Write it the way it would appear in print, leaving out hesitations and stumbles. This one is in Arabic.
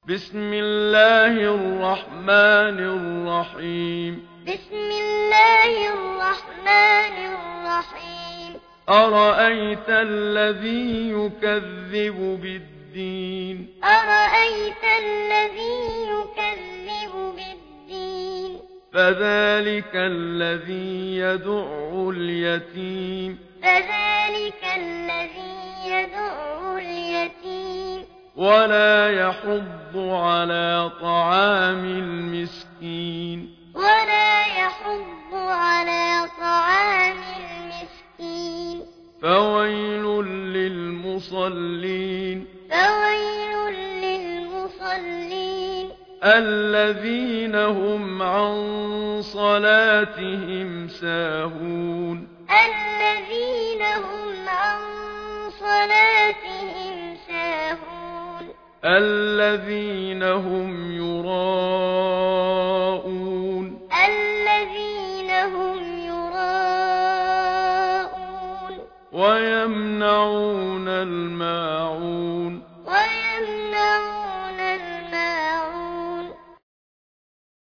بسم الله الرحمن الرحيم بسم الله الرحمن الرحيم أرأيت الذي يكذب بالدين أرأيت الذي يكذب بالدين فذلك الذي يدع اليتيم فذلك الذي يدع اليتيم ولا يحض على طعام المسكين ولا يحض على طعام المسكين فويل للمصلين فويل للمصلين الذين هم عن صلاتهم ساهون الذين هم عن صلاتهم ساهون الذين هم يراءون الذين هم يراءون ويمنعون الماعون